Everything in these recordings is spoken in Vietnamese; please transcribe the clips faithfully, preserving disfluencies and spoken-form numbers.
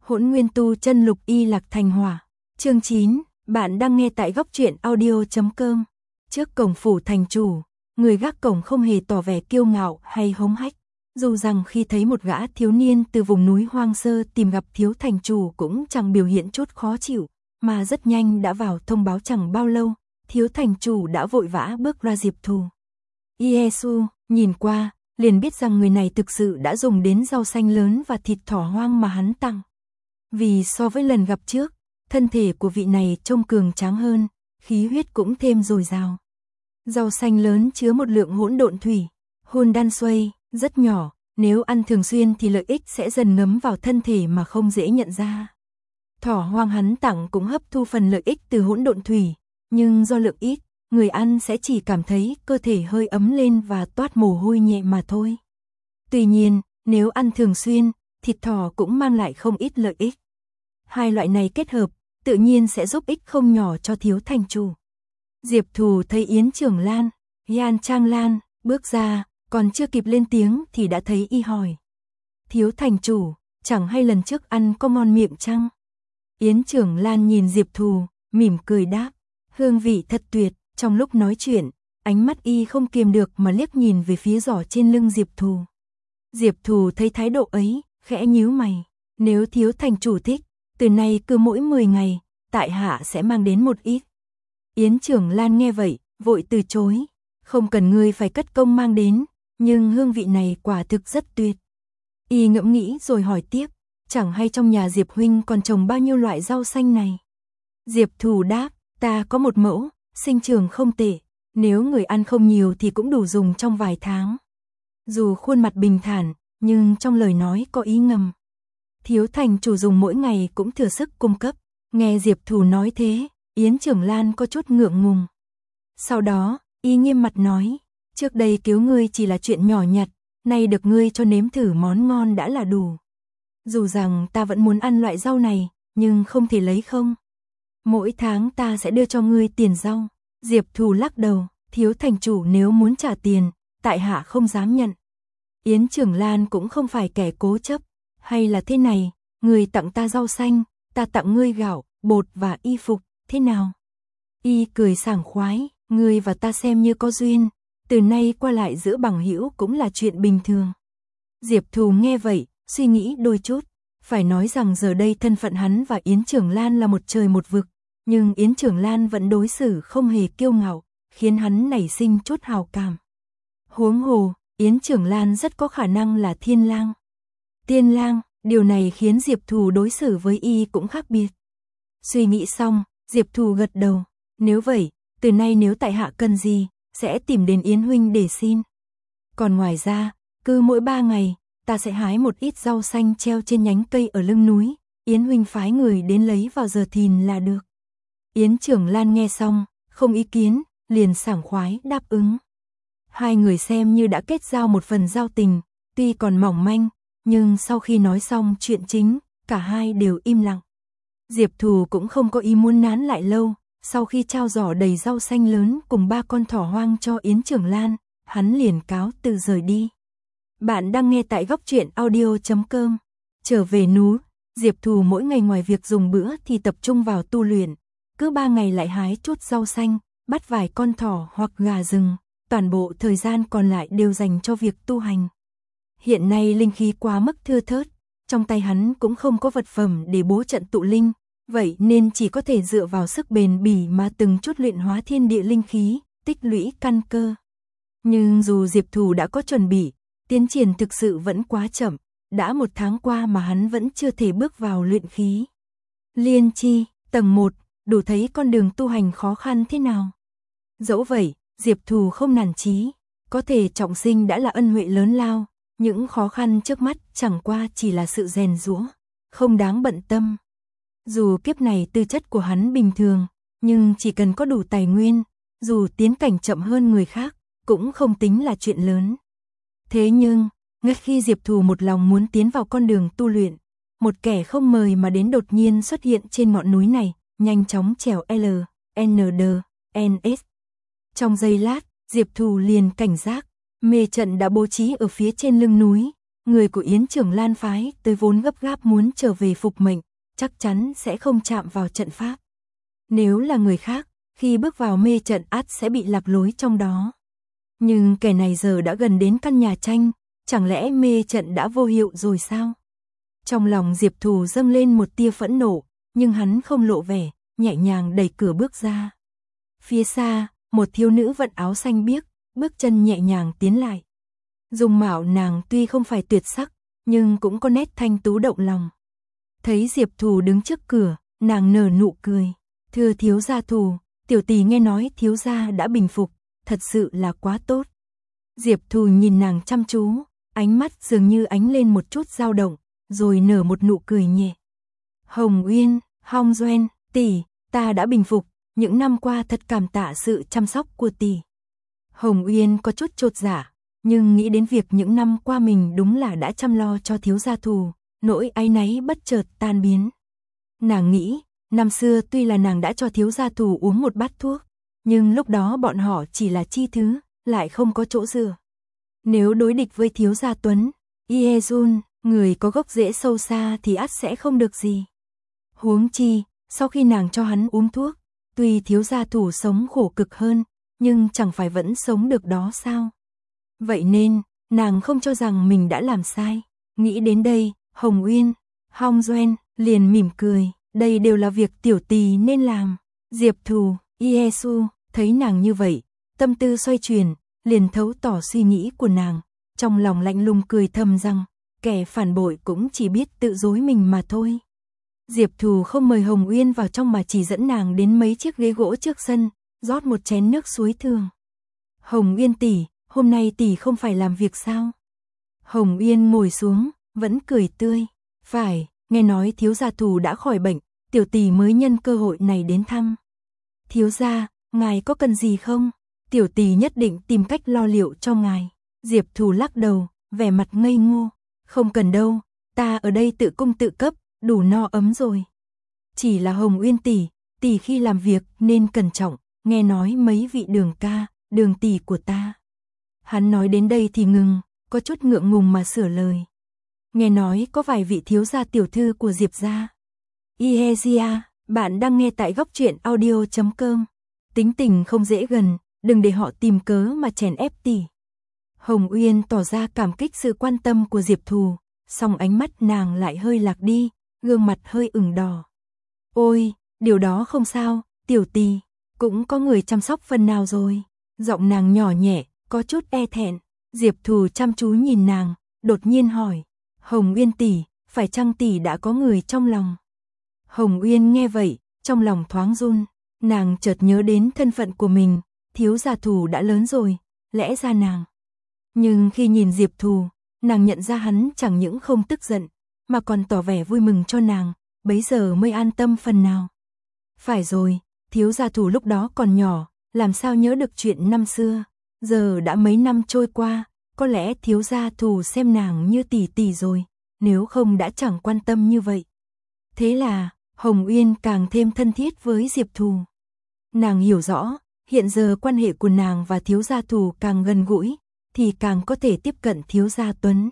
Hỗn Nguyên Tu Chân Lục Y Lạc Thành Hỏa. Chương chín, bạn đang nghe tại góc truyện audio chấm com. Trước cổng phủ thành chủ, người gác cổng không hề tỏ vẻ kiêu ngạo hay hống hách, dù rằng khi thấy một gã thiếu niên từ vùng núi hoang sơ tìm gặp thiếu thành chủ cũng chẳng biểu hiện chút khó chịu, mà rất nhanh đã vào thông báo chẳng bao lâu, thiếu thành chủ đã vội vã bước ra Diệp Thù. Yesu nhìn qua, liền biết rằng người này thực sự đã dùng đến rau xanh lớn và thịt thỏ hoang mà hắn tặng. Vì so với lần gặp trước, thân thể của vị này trông cường tráng hơn, khí huyết cũng thêm dồi dào. Rau xanh lớn chứa một lượng hỗn độn thủy, hôn đan xuây, rất nhỏ, nếu ăn thường xuyên thì lợi ích sẽ dần ngấm vào thân thể mà không dễ nhận ra. Thỏ hoang hắn tặng cũng hấp thu phần lợi ích từ hỗn độn thủy, nhưng do lượng ít, người ăn sẽ chỉ cảm thấy cơ thể hơi ấm lên và toát mồ hôi nhẹ mà thôi. Tuy nhiên, nếu ăn thường xuyên, thịt thỏ cũng mang lại không ít lợi ích. Hai loại này kết hợp, tự nhiên sẽ giúp ích không nhỏ cho thiếu thành chủ. Diệp Thù thấy Yến Trưởng Lan, Yan Trang Lan, bước ra, còn chưa kịp lên tiếng thì đã thấy y hỏi. Thiếu thành chủ, chẳng hay lần trước ăn có ngon miệng chăng? Yến Trưởng Lan nhìn Diệp Thù, mỉm cười đáp, hương vị thật tuyệt. Trong lúc nói chuyện, ánh mắt y không kiềm được mà liếc nhìn về phía giỏ trên lưng Diệp Thù. Diệp Thù thấy thái độ ấy, khẽ nhíu mày, nếu thiếu thành chủ thích, từ nay cứ mỗi mười ngày, tại hạ sẽ mang đến một ít. Yến Trưởng Lan nghe vậy, vội từ chối, không cần ngươi phải cất công mang đến, nhưng hương vị này quả thực rất tuyệt. Y ngẫm nghĩ rồi hỏi tiếp, chẳng hay trong nhà Diệp huynh còn trồng bao nhiêu loại rau xanh này? Diệp Thù đáp, ta có một mẫu, sinh trưởng không tệ, nếu người ăn không nhiều thì cũng đủ dùng trong vài tháng. Dù khuôn mặt bình thản, nhưng trong lời nói có ý ngầm. Thiếu thành chủ dùng mỗi ngày cũng thừa sức cung cấp, nghe Diệp Thù nói thế, Yến Trưởng Lan có chút ngượng ngùng. Sau đó, y nghiêm mặt nói, trước đây cứu ngươi chỉ là chuyện nhỏ nhặt, nay được ngươi cho nếm thử món ngon đã là đủ. Dù rằng ta vẫn muốn ăn loại rau này, nhưng không thể lấy không. Mỗi tháng ta sẽ đưa cho ngươi tiền rau. Diệp Thù lắc đầu, thiếu thành chủ nếu muốn trả tiền, tại hạ không dám nhận. Yến Trưởng Lan cũng không phải kẻ cố chấp, hay là thế này, ngươi tặng ta rau xanh, ta tặng ngươi gạo, bột và y phục, thế nào? Y cười sảng khoái, ngươi và ta xem như có duyên, từ nay qua lại giữa bằng hữu cũng là chuyện bình thường. Diệp Thù nghe vậy, suy nghĩ đôi chút, phải nói rằng giờ đây thân phận hắn và Yến Trưởng Lan là một trời một vực. Nhưng Yến Trưởng Lan vẫn đối xử không hề kiêu ngạo, khiến hắn nảy sinh chút hào cảm. Huống hồ, Yến Trưởng Lan rất có khả năng là thiên lang. Tiên lang, điều này khiến Diệp Thù đối xử với y cũng khác biệt. Suy nghĩ xong, Diệp Thù gật đầu, nếu vậy, từ nay nếu tại hạ cần gì, sẽ tìm đến Yến huynh để xin. Còn ngoài ra, cứ mỗi ba ngày, ta sẽ hái một ít rau xanh treo trên nhánh cây ở lưng núi, Yến huynh phái người đến lấy vào giờ thìn là được. Yến Trưởng Lan nghe xong, không ý kiến, liền sảng khoái đáp ứng. Hai người xem như đã kết giao một phần giao tình, tuy còn mỏng manh, nhưng sau khi nói xong chuyện chính, cả hai đều im lặng. Diệp Thù cũng không có ý muốn nán lại lâu, sau khi trao giỏ đầy rau xanh lớn cùng ba con thỏ hoang cho Yến Trưởng Lan, hắn liền cáo từ rời đi. Bạn đang nghe tại góc truyện audio chấm com. Trở về núi, Diệp Thù mỗi ngày ngoài việc dùng bữa thì tập trung vào tu luyện. Cứ ba ngày lại hái chút rau xanh, bắt vài con thỏ hoặc gà rừng, toàn bộ thời gian còn lại đều dành cho việc tu hành. Hiện nay linh khí quá mức thưa thớt, trong tay hắn cũng không có vật phẩm để bố trận tụ linh, vậy nên chỉ có thể dựa vào sức bền bỉ mà từng chút luyện hóa thiên địa linh khí, tích lũy căn cơ. Nhưng dù Diệp Thù đã có chuẩn bị, tiến triển thực sự vẫn quá chậm, đã một tháng qua mà hắn vẫn chưa thể bước vào luyện khí. Liên chi, tầng một, đủ thấy con đường tu hành khó khăn thế nào. Dẫu vậy, Diệp Thù không nản chí, có thể trọng sinh đã là ân huệ lớn lao, những khó khăn trước mắt chẳng qua chỉ là sự rèn giũa, không đáng bận tâm. Dù kiếp này tư chất của hắn bình thường, nhưng chỉ cần có đủ tài nguyên, dù tiến cảnh chậm hơn người khác, cũng không tính là chuyện lớn. Thế nhưng, ngay khi Diệp Thù một lòng muốn tiến vào con đường tu luyện, một kẻ không mời mà đến đột nhiên xuất hiện trên ngọn núi này, nhanh chóng trèo L, N D, N S. Trong giây lát, Diệp Thù liền cảnh giác, mê trận đã bố trí ở phía trên lưng núi, người của Yến Trưởng Lan phái tới vốn gấp gáp muốn trở về phục mệnh, chắc chắn sẽ không chạm vào trận pháp. Nếu là người khác, khi bước vào mê trận ắt sẽ bị lạc lối trong đó. Nhưng kẻ này giờ đã gần đến căn nhà tranh, chẳng lẽ mê trận đã vô hiệu rồi sao? Trong lòng Diệp Thù dâng lên một tia phẫn nộ, nhưng hắn không lộ vẻ, nhẹ nhàng đẩy cửa bước ra. Phía xa, một thiếu nữ vận áo xanh biếc, bước chân nhẹ nhàng tiến lại. Dung mạo nàng tuy không phải tuyệt sắc, nhưng cũng có nét thanh tú động lòng. Thấy Diệp Thù đứng trước cửa, nàng nở nụ cười. Thưa thiếu gia Thù, tiểu tỷ nghe nói thiếu gia đã bình phục, thật sự là quá tốt. Diệp Thù nhìn nàng chăm chú, ánh mắt dường như ánh lên một chút dao động, rồi nở một nụ cười nhẹ. Hồng Uyên, Hong Duên, tỷ, ta đã bình phục, những năm qua thật cảm tạ sự chăm sóc của tỷ. Hồng Uyên có chút chột dạ, nhưng nghĩ đến việc những năm qua mình đúng là đã chăm lo cho thiếu gia Thù, nỗi áy náy bất chợt tan biến. Nàng nghĩ, năm xưa tuy là nàng đã cho thiếu gia Thù uống một bát thuốc, nhưng lúc đó bọn họ chỉ là chi thứ, lại không có chỗ dựa. Nếu đối địch với thiếu gia Tuấn, Yejun, người có gốc rễ sâu xa thì ắt sẽ không được gì. Huống chi, sau khi nàng cho hắn uống thuốc, tuy thiếu gia Thù sống khổ cực hơn, nhưng chẳng phải vẫn sống được đó sao? Vậy nên, nàng không cho rằng mình đã làm sai. Nghĩ đến đây, Hồng Uyên, Hong Duên liền mỉm cười, đây đều là việc tiểu tỳ nên làm. Diệp Thù, Yesu, thấy nàng như vậy, tâm tư xoay chuyển, liền thấu tỏ suy nghĩ của nàng, trong lòng lạnh lùng cười thầm rằng, kẻ phản bội cũng chỉ biết tự dối mình mà thôi. Diệp Thù không mời Hồng Uyên vào trong mà chỉ dẫn nàng đến mấy chiếc ghế gỗ trước sân, rót một chén nước suối thường. Hồng Uyên tỷ, hôm nay tỷ không phải làm việc sao? Hồng Uyên ngồi xuống, vẫn cười tươi. Phải, nghe nói thiếu gia Thù đã khỏi bệnh, tiểu tỷ mới nhân cơ hội này đến thăm. Thiếu gia, ngài có cần gì không? Tiểu tỷ nhất định tìm cách lo liệu cho ngài. Diệp Thù lắc đầu, vẻ mặt ngây ngô. Không cần đâu, ta ở đây tự cung tự cấp, đủ no ấm rồi. Chỉ là Hồng Uyên tỷ, tỷ khi làm việc nên cẩn trọng, nghe nói mấy vị Đường ca, Đường tỷ của ta. Hắn nói đến đây thì ngừng, có chút ngượng ngùng mà sửa lời. Nghe nói có vài vị thiếu gia tiểu thư của Diệp gia. Ihezia, bạn đang nghe tại góc truyện audio chấm com. Tính tình không dễ gần, đừng để họ tìm cớ mà chèn ép tỷ. Hồng Uyên tỏ ra cảm kích sự quan tâm của Diệp Thù, song ánh mắt nàng lại hơi lạc đi, gương mặt hơi ửng đỏ. Ôi, điều đó không sao, tiểu tỷ, cũng có người chăm sóc phần nào rồi. Giọng nàng nhỏ nhẹ, có chút e thẹn. Diệp Thù chăm chú nhìn nàng, đột nhiên hỏi, Hồng Uyên tỷ, phải chăng tỷ đã có người trong lòng? Hồng Uyên nghe vậy, trong lòng thoáng run, nàng chợt nhớ đến thân phận của mình, thiếu gia Thù đã lớn rồi, lẽ ra nàng. Nhưng khi nhìn Diệp Thù, nàng nhận ra hắn chẳng những không tức giận, mà còn tỏ vẻ vui mừng cho nàng, bấy giờ mới an tâm phần nào. Phải rồi, thiếu gia Thù lúc đó còn nhỏ, làm sao nhớ được chuyện năm xưa, giờ đã mấy năm trôi qua, có lẽ thiếu gia Thù xem nàng như tỷ tỷ rồi, nếu không đã chẳng quan tâm như vậy. Thế là, Hồng Uyên càng thêm thân thiết với Diệp Thù. Nàng hiểu rõ, hiện giờ quan hệ của nàng và thiếu gia Thù càng gần gũi, thì càng có thể tiếp cận thiếu gia Tuấn.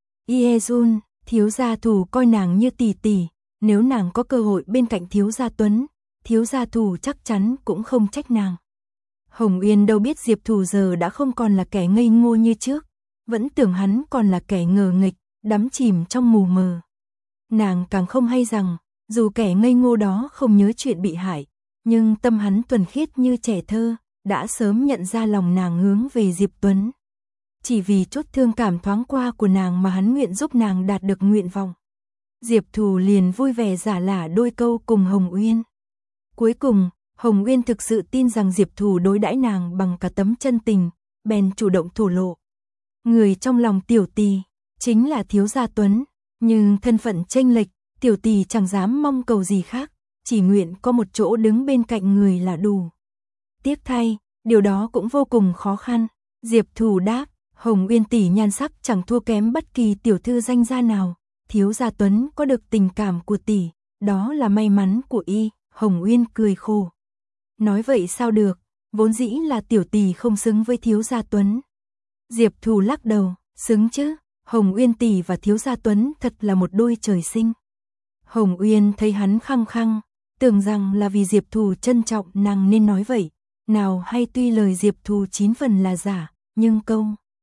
Yejun, thiếu gia Thù coi nàng như tỷ tỷ, nếu nàng có cơ hội bên cạnh thiếu gia Tuấn, thiếu gia Thù chắc chắn cũng không trách nàng. Hồng Uyên đâu biết Diệp Thù giờ đã không còn là kẻ ngây ngô như trước, vẫn tưởng hắn còn là kẻ ngờ nghịch, đắm chìm trong mù mờ. Nàng càng không hay rằng, dù kẻ ngây ngô đó không nhớ chuyện bị hại, nhưng tâm hắn thuần khiết như trẻ thơ, đã sớm nhận ra lòng nàng hướng về Diệp Tuấn. Chỉ vì chút thương cảm thoáng qua của nàng mà hắn nguyện giúp nàng đạt được nguyện vọng. Diệp Thù liền vui vẻ giả lả đôi câu cùng Hồng Uyên. Cuối cùng, Hồng Uyên thực sự tin rằng Diệp Thù đối đãi nàng bằng cả tấm chân tình, bèn chủ động thổ lộ. Người trong lòng tiểu tỳ chính là thiếu gia Tuấn, nhưng thân phận chênh lệch, tiểu tỳ chẳng dám mong cầu gì khác, chỉ nguyện có một chỗ đứng bên cạnh người là đủ. Tiếc thay, điều đó cũng vô cùng khó khăn. Diệp Thù đáp, Hồng Uyên tỷ nhan sắc chẳng thua kém bất kỳ tiểu thư danh gia nào, thiếu gia Tuấn có được tình cảm của tỷ, đó là may mắn của y. Hồng Uyên cười khổ. Nói vậy sao được, vốn dĩ là tiểu tỳ không xứng với thiếu gia Tuấn. Diệp Thù lắc đầu, xứng chứ. Hồng Uyên tỷ và Thiếu gia Tuấn thật là một đôi trời sinh. Hồng Uyên thấy hắn khăng khăng, tưởng rằng là vì Diệp Thù trân trọng nàng nên nói vậy, nào hay tuy lời Diệp Thù chín phần là giả, nhưng câu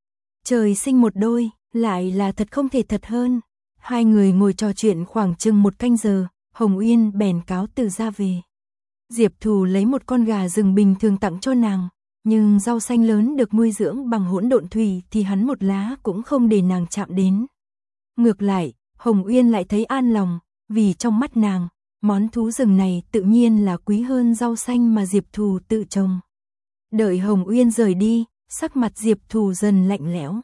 trời sinh một đôi lại là thật không thể thật hơn. Hai người ngồi trò chuyện khoảng chừng một canh giờ, Hồng Uyên bèn cáo từ ra về. Diệp Thù lấy một con gà rừng bình thường tặng cho nàng, nhưng rau xanh lớn được nuôi dưỡng bằng hỗn độn thủy thì hắn một lá cũng không để nàng chạm đến. Ngược lại, Hồng Uyên lại thấy an lòng, vì trong mắt nàng, món thú rừng này tự nhiên là quý hơn rau xanh mà Diệp Thù tự trồng. Đợi Hồng Uyên rời đi, sắc mặt Diệp Thù dần lạnh lẽo.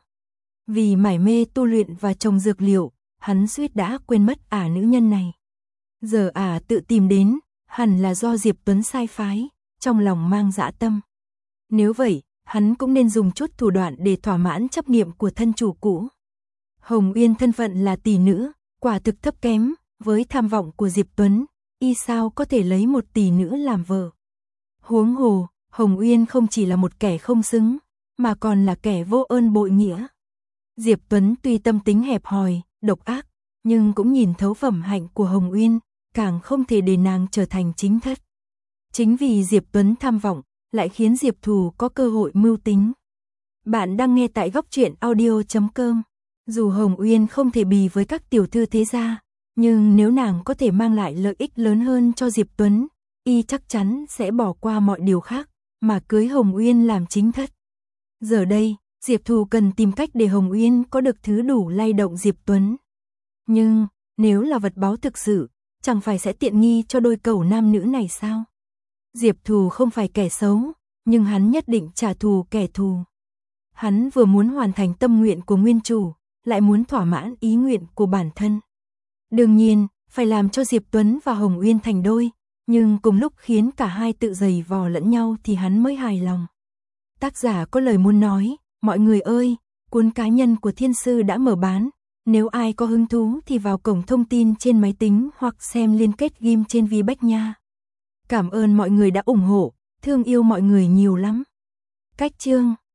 Vì mải mê tu luyện và trồng dược liệu, hắn suýt đã quên mất ả nữ nhân này. Giờ ả tự tìm đến, hẳn là do Diệp Tuấn sai phái, trong lòng mang dã tâm. Nếu vậy, hắn cũng nên dùng chút thủ đoạn để thỏa mãn chấp niệm của thân chủ cũ. Hồng Uyên thân phận là tỷ nữ, quả thực thấp kém, với tham vọng của Diệp Tuấn, y sao có thể lấy một tỷ nữ làm vợ. Huống hồ, Hồng Uyên không chỉ là một kẻ không xứng, mà còn là kẻ vô ơn bội nghĩa. Diệp Tuấn tuy tâm tính hẹp hòi, độc ác, nhưng cũng nhìn thấu phẩm hạnh của Hồng Uyên, càng không thể để nàng trở thành chính thất. Chính vì Diệp Tuấn tham vọng, lại khiến Diệp Thù có cơ hội mưu tính. Bạn đang nghe tại góc truyện audio chấm com. Dù Hồng Uyên không thể bì với các tiểu thư thế gia, nhưng nếu nàng có thể mang lại lợi ích lớn hơn cho Diệp Tuấn, y chắc chắn sẽ bỏ qua mọi điều khác, mà cưới Hồng Uyên làm chính thất. Giờ đây, Diệp Thù cần tìm cách để Hồng Uyên có được thứ đủ lay động Diệp Tuấn. Nhưng, nếu là vật báu thực sự, chẳng phải sẽ tiện nghi cho đôi cẩu nam nữ này sao? Diệp Thù không phải kẻ xấu, nhưng hắn nhất định trả thù kẻ thù. Hắn vừa muốn hoàn thành tâm nguyện của nguyên chủ, lại muốn thỏa mãn ý nguyện của bản thân. Đương nhiên, phải làm cho Diệp Tuấn và Hồng Uyên thành đôi, nhưng cùng lúc khiến cả hai tự giày vò lẫn nhau thì hắn mới hài lòng. Tác giả có lời muốn nói, mọi người ơi, cuốn cá nhân của Thiên Sư đã mở bán, nếu ai có hứng thú thì vào cổng thông tin trên máy tính hoặc xem liên kết ghim trên VBách nha. Cảm ơn mọi người đã ủng hộ, thương yêu mọi người nhiều lắm. Cách chương